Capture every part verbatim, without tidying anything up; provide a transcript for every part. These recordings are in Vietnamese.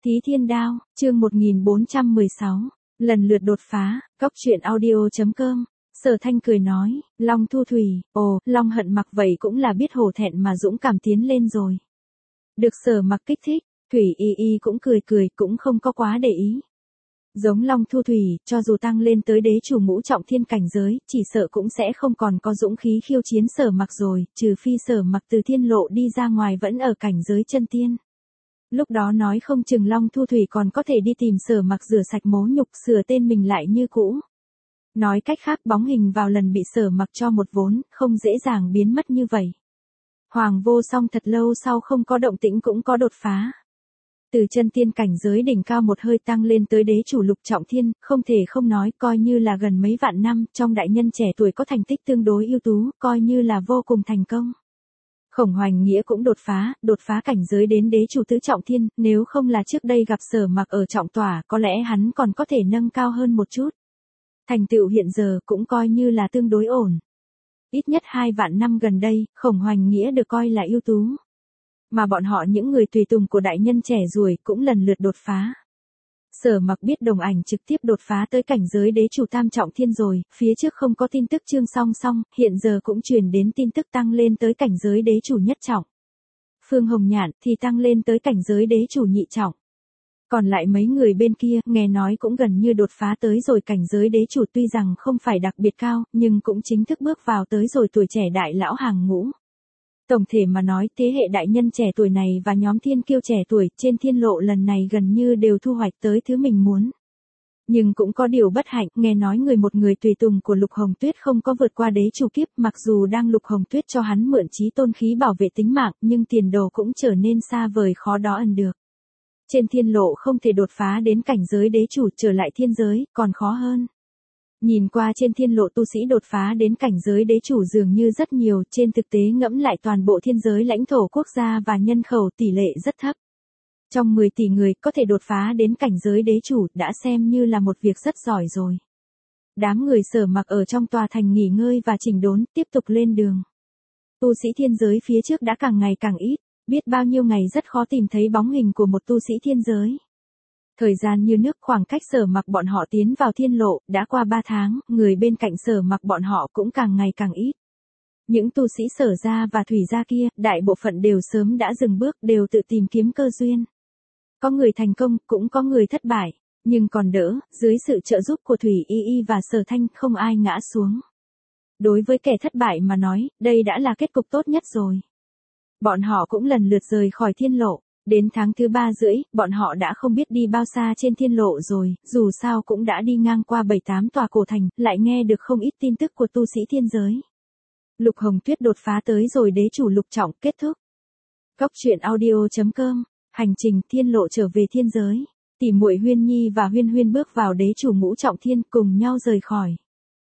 Tí Thiên Đao, chương một nghìn bốn trăm mười sáu, lần lượt đột phá, cóc truyện audio.com. Sở Thanh cười nói, Long Thu Thủy, ồ, Long Hận Mặc vậy cũng là biết hổ thẹn mà dũng cảm tiến lên rồi. Được Sở Mặc kích thích, Thủy Y Y cũng cười cười, cũng không có quá để ý. Giống Long Thu Thủy, cho dù tăng lên tới đế chủ ngũ trọng thiên cảnh giới, chỉ sợ cũng sẽ không còn có dũng khí khiêu chiến Sở Mặc rồi, trừ phi Sở Mặc từ thiên lộ đi ra ngoài vẫn ở cảnh giới chân tiên. Lúc đó nói không chừng Long Thu Thủy còn có thể đi tìm Sở Mặc rửa sạch mố nhục, sửa tên mình lại như cũ. Nói cách khác, bóng hình vào lần bị Sở Mặc cho một vốn, không dễ dàng biến mất như vậy. Hoàng Vô Song thật lâu sau không có động tĩnh cũng có đột phá. Từ chân tiên cảnh giới đỉnh cao một hơi tăng lên tới đế chủ lục trọng thiên, không thể không nói, coi như là gần mấy vạn năm, trong đại nhân trẻ tuổi có thành tích tương đối ưu tú, coi như là vô cùng thành công. Khổng Hoành Nghĩa cũng đột phá, đột phá cảnh giới đến đế chủ tứ trọng thiên, nếu không là trước đây gặp Sở Mặc ở trọng tỏa, có lẽ hắn còn có thể nâng cao hơn một chút. Thành tựu hiện giờ cũng coi như là tương đối ổn. Ít nhất hai vạn năm gần đây, Khổng Hoành Nghĩa được coi là ưu tú. Mà bọn họ những người tùy tùng của đại nhân trẻ tuổi cũng lần lượt đột phá. Sở Mặc biết Đồng Ảnh trực tiếp đột phá tới cảnh giới đế chủ tam trọng thiên rồi, phía trước không có tin tức Trương Song Song, hiện giờ cũng truyền đến tin tức tăng lên tới cảnh giới đế chủ nhất trọng. Phương Hồng Nhạn thì tăng lên tới cảnh giới đế chủ nhị trọng. Còn lại mấy người bên kia, nghe nói cũng gần như đột phá tới rồi cảnh giới đế chủ, tuy rằng không phải đặc biệt cao, nhưng cũng chính thức bước vào tới rồi tuổi trẻ đại lão hàng ngũ. Tổng thể mà nói, thế hệ đại nhân trẻ tuổi này và nhóm thiên kiêu trẻ tuổi trên thiên lộ lần này gần như đều thu hoạch tới thứ mình muốn. Nhưng cũng có điều bất hạnh, nghe nói người một người tùy tùng của Lục Hồng Tuyết không có vượt qua đế chủ kiếp, mặc dù đang Lục Hồng Tuyết cho hắn mượn chí tôn khí bảo vệ tính mạng, nhưng tiền đồ cũng trở nên xa vời khó đó ẩn được. Trên thiên lộ không thể đột phá đến cảnh giới đế chủ, trở lại thiên giới, còn khó hơn. Nhìn qua trên thiên lộ tu sĩ đột phá đến cảnh giới đế chủ dường như rất nhiều, trên thực tế ngẫm lại toàn bộ thiên giới lãnh thổ quốc gia và nhân khẩu tỷ lệ rất thấp. Trong mười tỷ người có thể đột phá đến cảnh giới đế chủ đã xem như là một việc rất giỏi rồi. Đám người Sở Mặc ở trong tòa thành nghỉ ngơi và chỉnh đốn, tiếp tục lên đường. Tu sĩ thiên giới phía trước đã càng ngày càng ít, biết bao nhiêu ngày rất khó tìm thấy bóng hình của một tu sĩ thiên giới. Thời gian như nước, khoảng cách Sở Mặc bọn họ tiến vào thiên lộ, đã qua ba tháng, người bên cạnh Sở Mặc bọn họ cũng càng ngày càng ít. Những tu sĩ Sở gia và Thủy gia kia, đại bộ phận đều sớm đã dừng bước, đều tự tìm kiếm cơ duyên. Có người thành công, cũng có người thất bại, nhưng còn đỡ, dưới sự trợ giúp của Thủy Y Y và Sở Thanh không ai ngã xuống. Đối với kẻ thất bại mà nói, đây đã là kết cục tốt nhất rồi. Bọn họ cũng lần lượt rời khỏi thiên lộ. Đến tháng thứ ba rưỡi, bọn họ đã không biết đi bao xa trên thiên lộ rồi, dù sao cũng đã đi ngang qua bảy tám tòa cổ thành, lại nghe được không ít tin tức của tu sĩ thiên giới. Lục Hồng Tuyết đột phá tới rồi đế chủ lục trọng, kết thúc. Cóc truyện audio.com, hành trình thiên lộ trở về thiên giới. Tỷ muội Huyên Nhi và Huyên Huyên bước vào đế chủ ngũ trọng thiên, cùng nhau rời khỏi.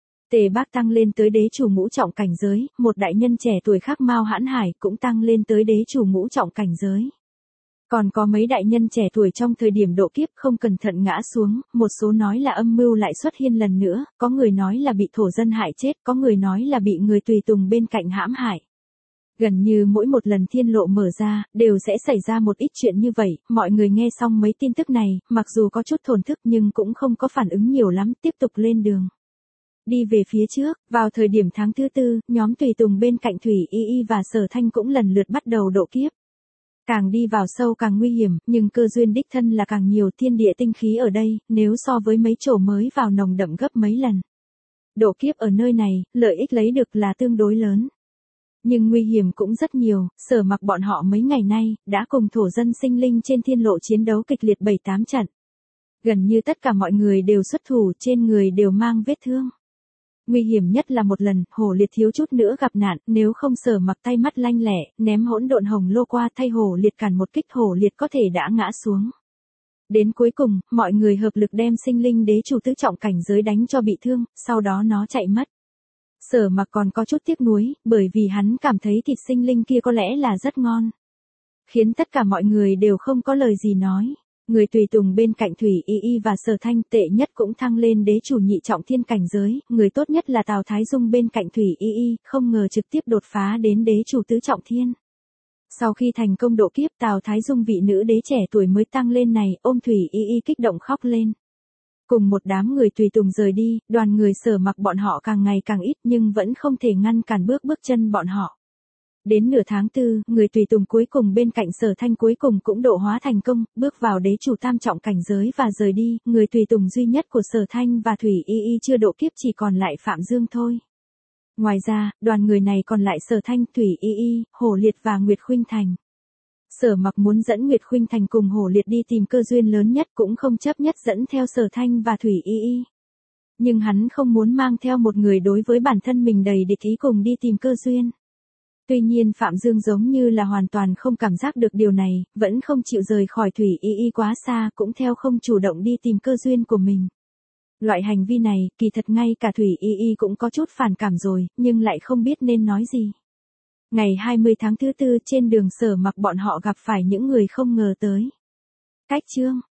Tề Bác tăng lên tới đế chủ ngũ trọng cảnh giới, một đại nhân trẻ tuổi khác Mao Hãn Hải cũng tăng lên tới đế chủ ngũ trọng cảnh giới. Còn có mấy đại nhân trẻ tuổi trong thời điểm độ kiếp không cẩn thận ngã xuống, một số nói là âm mưu lại xuất hiện lần nữa, có người nói là bị thổ dân hại chết, có người nói là bị người tùy tùng bên cạnh hãm hại. Gần như mỗi một lần thiên lộ mở ra, đều sẽ xảy ra một ít chuyện như vậy, mọi người nghe xong mấy tin tức này, mặc dù có chút thổn thức nhưng cũng không có phản ứng nhiều lắm, tiếp tục lên đường. Đi về phía trước, vào thời điểm tháng thứ tư, nhóm tùy tùng bên cạnh Thủy Y Y và Sở Thanh cũng lần lượt bắt đầu độ kiếp. Càng đi vào sâu càng nguy hiểm, nhưng cơ duyên đích thân là càng nhiều, thiên địa tinh khí ở đây, nếu so với mấy chỗ mới vào nồng đậm gấp mấy lần. Độ kiếp ở nơi này, lợi ích lấy được là tương đối lớn. Nhưng nguy hiểm cũng rất nhiều, Sở Mặc bọn họ mấy ngày nay, đã cùng thổ dân sinh linh trên thiên lộ chiến đấu kịch liệt bảy tám trận. Gần như tất cả mọi người đều xuất thủ, trên người đều mang vết thương. Nguy hiểm nhất là một lần, Hổ Liệt thiếu chút nữa gặp nạn, nếu không Sở Mặc tay mắt lanh lẹ, ném hỗn độn hồng lô qua thay Hổ Liệt cản một kích, Hổ Liệt có thể đã ngã xuống. Đến cuối cùng, mọi người hợp lực đem sinh linh đế chủ tứ trọng cảnh giới đánh cho bị thương, sau đó nó chạy mất. Sở Mặc còn có chút tiếc nuối, bởi vì hắn cảm thấy thịt sinh linh kia có lẽ là rất ngon. Khiến tất cả mọi người đều không có lời gì nói. Người tùy tùng bên cạnh Thủy Y Y và Sở Thanh tệ nhất cũng thăng lên đế chủ nhị trọng thiên cảnh giới, người tốt nhất là Tào Thái Dung bên cạnh Thủy Y Y, không ngờ trực tiếp đột phá đến đế chủ tứ trọng thiên. Sau khi thành công độ kiếp, Tào Thái Dung vị nữ đế trẻ tuổi mới tăng lên này, ôm Thủy Y Y kích động khóc lên. Cùng một đám người tùy tùng rời đi, đoàn người Sở Mặc bọn họ càng ngày càng ít nhưng vẫn không thể ngăn cản bước bước chân bọn họ. Đến nửa tháng tư, người tùy tùng cuối cùng bên cạnh Sở Thanh cuối cùng cũng độ hóa thành công, bước vào đế chủ tam trọng cảnh giới và rời đi, người tùy tùng duy nhất của Sở Thanh và Thủy Y Y chưa độ kiếp chỉ còn lại Phạm Dương thôi. Ngoài ra, đoàn người này còn lại Sở Thanh, Thủy Y Y, Hổ Liệt và Nguyệt Khuynh Thành. Sở Mặc muốn dẫn Nguyệt Khuynh Thành cùng Hổ Liệt đi tìm cơ duyên lớn nhất cũng không chấp nhất dẫn theo Sở Thanh và Thủy Y Y. Nhưng hắn không muốn mang theo một người đối với bản thân mình đầy địch ý cùng đi tìm cơ duyên. Tuy nhiên Phạm Dương giống như là hoàn toàn không cảm giác được điều này, vẫn không chịu rời khỏi Thủy Y Y quá xa, cũng theo không chủ động đi tìm cơ duyên của mình. Loại hành vi này, kỳ thật ngay cả Thủy Y Y cũng có chút phản cảm rồi, nhưng lại không biết nên nói gì. Ngày hai mươi tháng thứ tư trên đường Sở Mặc bọn họ gặp phải những người không ngờ tới. Cách chương